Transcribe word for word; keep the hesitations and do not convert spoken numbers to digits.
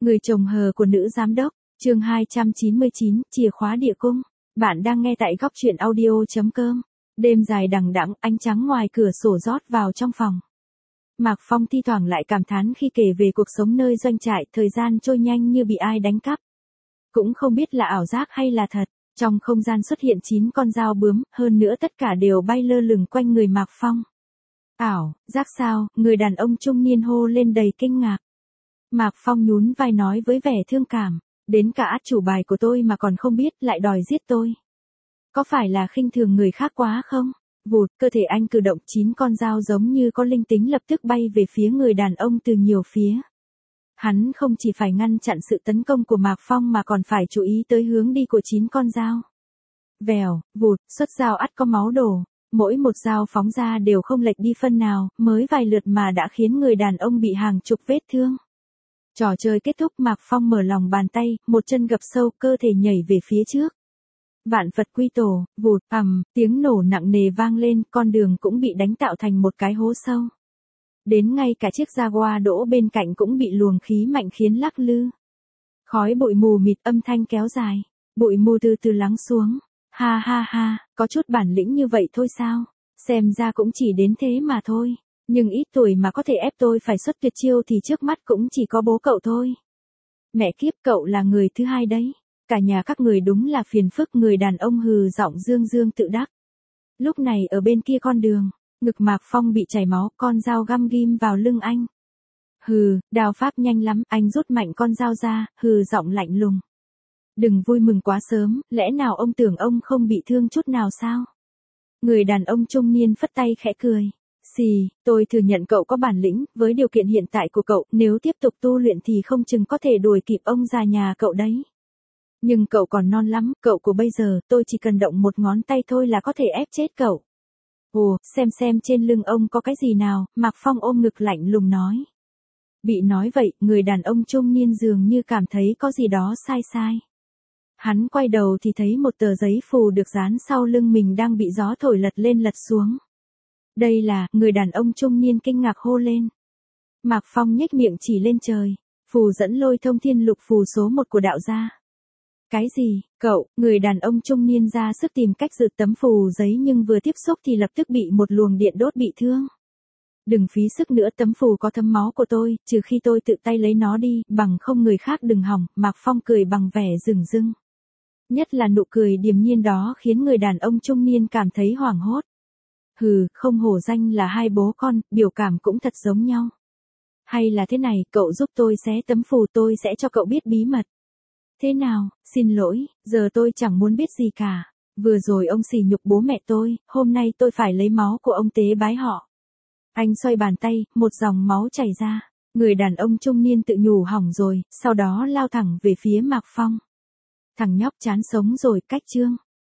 Người chồng hờ của nữ giám đốc, chương hai trăm chín mươi chín, chìa khóa địa cung. Bạn đang nghe tại góc truyện audio chấm com. Đêm dài đằng đẵng, ánh trắng ngoài cửa sổ rót vào trong phòng. Mạc Phong thi thoảng lại cảm thán khi kể về cuộc sống nơi doanh trại, thời gian trôi nhanh như bị ai đánh cắp. Cũng không biết là ảo giác hay là thật, trong không gian xuất hiện chín con dao bướm, hơn nữa tất cả đều bay lơ lửng quanh người Mạc Phong. Ảo, giác sao, người đàn ông trung niên hô lên đầy kinh ngạc. Mạc Phong nhún vai nói với vẻ thương cảm, đến cả át chủ bài của tôi mà còn không biết, lại đòi giết tôi. Có phải là khinh thường người khác quá không? Vụt, cơ thể anh cử động, chín con dao giống như có linh tính lập tức bay về phía người đàn ông từ nhiều phía. Hắn không chỉ phải ngăn chặn sự tấn công của Mạc Phong mà còn phải chú ý tới hướng đi của chín con dao. Vèo, vụt, xuất dao ắt có máu đổ, mỗi một dao phóng ra đều không lệch đi phân nào, mới vài lượt mà đã khiến người đàn ông bị hàng chục vết thương. Trò chơi kết thúc, Mạc Phong mở lòng bàn tay, một chân gập sâu, cơ thể nhảy về phía trước. Vạn Phật quy tổ, vụt, ầm, tiếng nổ nặng nề vang lên, con đường cũng bị đánh tạo thành một cái hố sâu. Đến ngay cả chiếc Jaguar đỗ bên cạnh cũng bị luồng khí mạnh khiến lắc lư. Khói bụi mù mịt, âm thanh kéo dài, bụi mù từ từ lắng xuống. Ha ha ha, có chút bản lĩnh như vậy thôi sao? Xem ra cũng chỉ đến thế mà thôi. Nhưng ít tuổi mà có thể ép tôi phải xuất tuyệt chiêu thì trước mắt cũng chỉ có bố cậu thôi. Mẹ kiếp, cậu là người thứ hai đấy. Cả nhà các người đúng là phiền phức, người đàn ông hừ giọng dương dương tự đắc. Lúc này ở bên kia con đường, ngực Mạc Phong bị chảy máu, con dao găm ghim vào lưng anh. Hừ, đao pháp nhanh lắm, anh rút mạnh con dao ra, hừ giọng lạnh lùng. Đừng vui mừng quá sớm, lẽ nào ông tưởng ông không bị thương chút nào sao? Người đàn ông trung niên phất tay khẽ cười. Xì, tôi thừa nhận cậu có bản lĩnh, với điều kiện hiện tại của cậu, nếu tiếp tục tu luyện thì không chừng có thể đuổi kịp ông già nhà cậu đấy. Nhưng cậu còn non lắm, cậu của bây giờ, tôi chỉ cần động một ngón tay thôi là có thể ép chết cậu. Ồ, xem xem trên lưng ông có cái gì nào, Mạc Phong ôm ngực lạnh lùng nói. Bị nói vậy, người đàn ông trung niên dường như cảm thấy có gì đó sai sai. Hắn quay đầu thì thấy một tờ giấy phù được dán sau lưng mình đang bị gió thổi lật lên lật xuống. Đây là, người đàn ông trung niên kinh ngạc hô lên. Mạc Phong nhếch miệng chỉ lên trời, phù dẫn lôi thông thiên lục phù số một của đạo gia. Cái gì, cậu, người đàn ông trung niên ra sức tìm cách giựt tấm phù giấy nhưng vừa tiếp xúc thì lập tức bị một luồng điện đốt bị thương. Đừng phí sức nữa, tấm phù có thấm máu của tôi, trừ khi tôi tự tay lấy nó đi, bằng không người khác đừng hỏng, Mạc Phong cười bằng vẻ rừng rưng. Nhất là nụ cười điềm nhiên đó khiến người đàn ông trung niên cảm thấy hoảng hốt. Hừ, không hổ danh là hai bố con, biểu cảm cũng thật giống nhau. Hay là thế này, cậu giúp tôi xé tấm phù, tôi sẽ cho cậu biết bí mật. Thế nào, xin lỗi, giờ tôi chẳng muốn biết gì cả. Vừa rồi ông sỉ nhục bố mẹ tôi, hôm nay tôi phải lấy máu của ông tế bái họ. Anh xoay bàn tay, một dòng máu chảy ra. Người đàn ông trung niên tự nhủ hỏng rồi, sau đó lao thẳng về phía Mạc Phong. Thằng nhóc chán sống rồi, cách chương.